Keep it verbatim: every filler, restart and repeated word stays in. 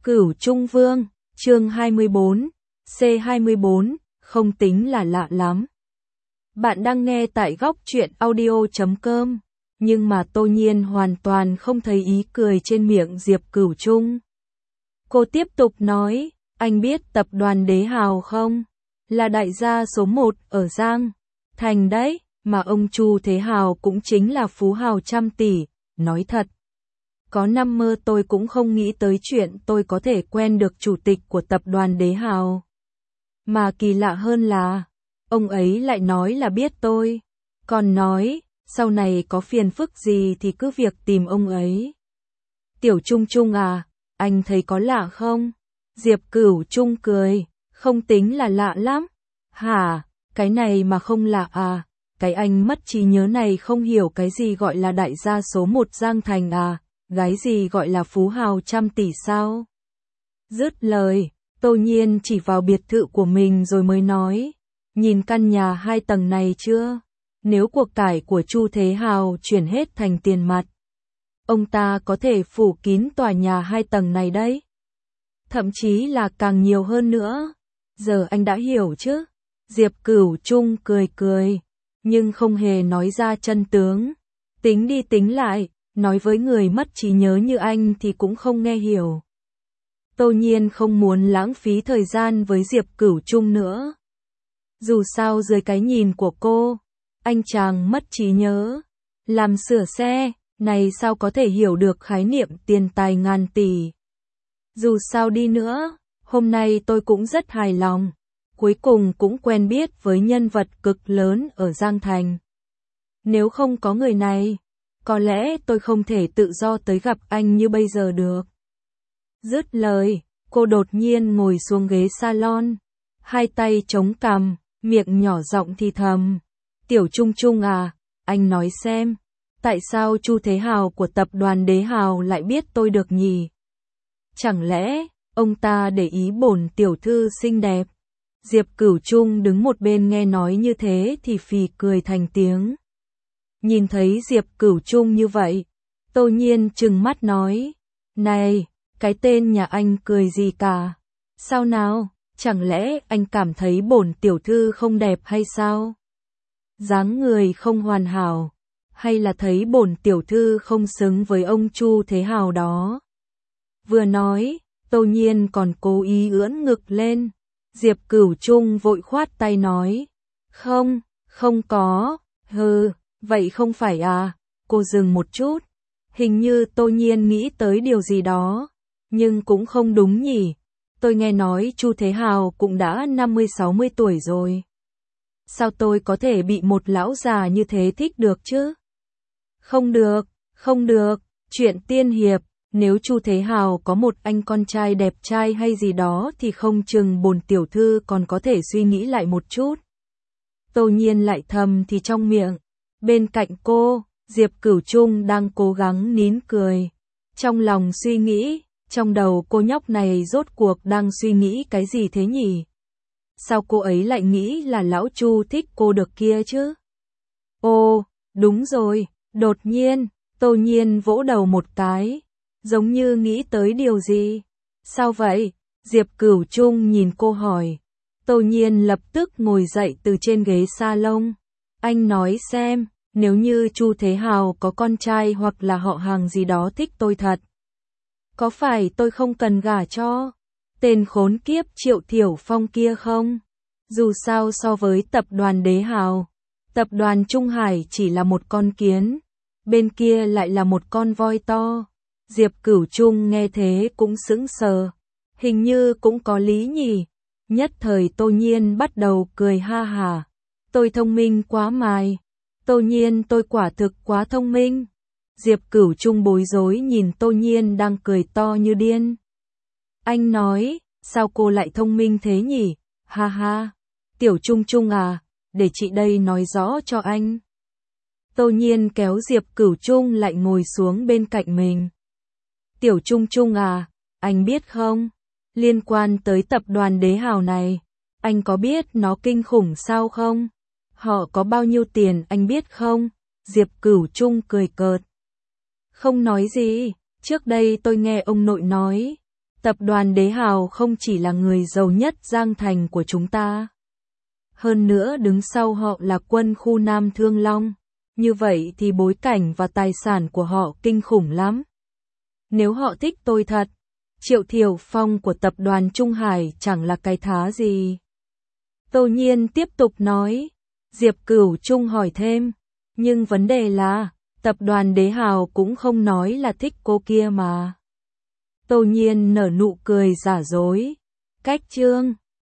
Cửu Trung Vương, chương hai mươi bốn, C hai mươi bốn, không tính là lạ lắm. Bạn đang nghe tại góc truyện audio chấm com, nhưng mà Tô Nhiên hoàn toàn không thấy ý cười trên miệng Diệp Cửu Trung. Cô tiếp tục nói, anh biết tập đoàn Đế Hào không? Là đại gia số một ở Giang Thành đấy, mà ông Chu Thế Hào cũng chính là phú hào trăm tỷ, nói thật. Có năm mơ tôi cũng không nghĩ tới chuyện tôi có thể quen được chủ tịch của tập đoàn Đế Hào. Mà kỳ lạ hơn là, ông ấy lại nói là biết tôi, còn nói, sau này có phiền phức gì thì cứ việc tìm ông ấy. Tiểu Trung Trung à, anh thấy có lạ không? Diệp Cửu Trung cười, không tính là lạ lắm. Hả, cái này mà không lạ à, cái anh mất trí nhớ này không hiểu cái gì gọi là đại gia số một Giang Thành à, gái gì gọi là phú hào trăm tỷ sao? Dứt lời, Tô Nhiên chỉ vào biệt thự của mình rồi mới nói, nhìn căn nhà hai tầng này chưa? Nếu cuộc cải của Chu Thế Hào chuyển hết thành tiền mặt, ông ta có thể phủ kín tòa nhà hai tầng này đấy. Thậm chí là càng nhiều hơn nữa. Giờ anh đã hiểu chứ? Diệp Cửu Trung cười cười, nhưng không hề nói ra chân tướng. Tính đi tính lại, nói với người mất trí nhớ như anh thì cũng không nghe hiểu. Tô Nhiên không muốn lãng phí thời gian với Diệp Cửu Trung nữa. Dù sao dưới cái nhìn của cô, anh chàng mất trí nhớ, làm sửa xe, này sao có thể hiểu được khái niệm tiền tài ngàn tỷ. Dù sao đi nữa, hôm nay tôi cũng rất hài lòng, cuối cùng cũng quen biết với nhân vật cực lớn ở Giang Thành. Nếu không có người này, có lẽ tôi không thể tự do tới gặp anh như bây giờ được. Dứt lời, cô đột nhiên ngồi xuống ghế salon, hai tay chống cằm, miệng nhỏ giọng thì thầm. Tiểu Trung Trung à, anh nói xem, tại sao Chu Thế Hào của tập đoàn Đế Hào lại biết tôi được nhỉ? Chẳng lẽ, ông ta để ý bổn tiểu thư xinh đẹp? Diệp Cửu Trung đứng một bên nghe nói như thế thì phì cười thành tiếng. Nhìn thấy Diệp Cửu Trung như vậy, Tô Nhiên trừng mắt nói, này, cái tên nhà anh cười gì cả? Sao nào, chẳng lẽ anh cảm thấy bổn tiểu thư không đẹp hay sao? Dáng người không hoàn hảo, hay là thấy bổn tiểu thư không xứng với ông Chu Thế Hào đó? Vừa nói, Tô Nhiên còn cố ý ưỡn ngực lên. Diệp Cửu Trung vội khoát tay nói, không, không có, hừ, vậy không phải à? Cô dừng một chút, hình như Tô Nhiên nghĩ tới điều gì đó, nhưng cũng không đúng nhỉ. Tôi nghe nói Chu Thế Hào cũng đã năm mươi sáu mươi tuổi rồi. Sao tôi có thể bị một lão già như thế thích được chứ? Không được, không được, chuyện tiên hiệp, nếu Chu Thế Hào có một anh con trai đẹp trai hay gì đó thì không chừng bổn tiểu thư còn có thể suy nghĩ lại một chút. Tô Nhiên lại thầm thì trong miệng. Bên cạnh cô, Diệp Cửu Trung đang cố gắng nín cười. Trong lòng suy nghĩ, trong đầu cô nhóc này rốt cuộc đang suy nghĩ cái gì thế nhỉ? Sao cô ấy lại nghĩ là lão Chu thích cô được kia chứ? Ô, đúng rồi, đột nhiên, Tô Nhiên vỗ đầu một cái, giống như nghĩ tới điều gì. Sao vậy? Diệp Cửu Trung nhìn cô hỏi. Tô Nhiên lập tức ngồi dậy từ trên ghế salon. Anh nói xem, nếu như Chu Thế Hào có con trai hoặc là họ hàng gì đó thích tôi thật, có phải tôi không cần gả cho tên khốn kiếp Triệu Thiểu Phong kia không? Dù sao so với tập đoàn Đế Hào, tập đoàn Trung Hải chỉ là một con kiến, bên kia lại là một con voi to. Diệp Cửu Trung nghe thế cũng sững sờ, hình như cũng có lý nhỉ. Nhất thời Tô Nhiên bắt đầu cười ha hả. Tôi thông minh quá mài. Tô Nhiên tôi quả thực quá thông minh. Diệp Cửu Trung bối rối nhìn Tô Nhiên đang cười to như điên. Anh nói, sao cô lại thông minh thế nhỉ? Ha ha, Tiểu Trung Trung à, để chị đây nói rõ cho anh. Tô Nhiên kéo Diệp Cửu Trung lại ngồi xuống bên cạnh mình. Tiểu Trung Trung à, anh biết không, liên quan tới tập đoàn Đế Hào này, anh có biết nó kinh khủng sao không? Họ có bao nhiêu tiền anh biết không? Diệp Cửu Trung cười cợt. Không nói gì, trước đây tôi nghe ông nội nói, Tập đoàn Đế Hào không chỉ là người giàu nhất Giang Thành của chúng ta. Hơn nữa đứng sau họ là quân khu Nam Thương Long. Như vậy thì bối cảnh và tài sản của họ kinh khủng lắm. Nếu họ thích tôi thật, Triệu Thiểu Phong của tập đoàn Trung Hải chẳng là cái thá gì. Tô Nhiên tiếp tục nói. Diệp Cửu Trung hỏi thêm. Nhưng vấn đề là, tập đoàn Đế Hào cũng không nói là thích cô kia mà. Tô Nhiên nở nụ cười giả dối. Cách Trương.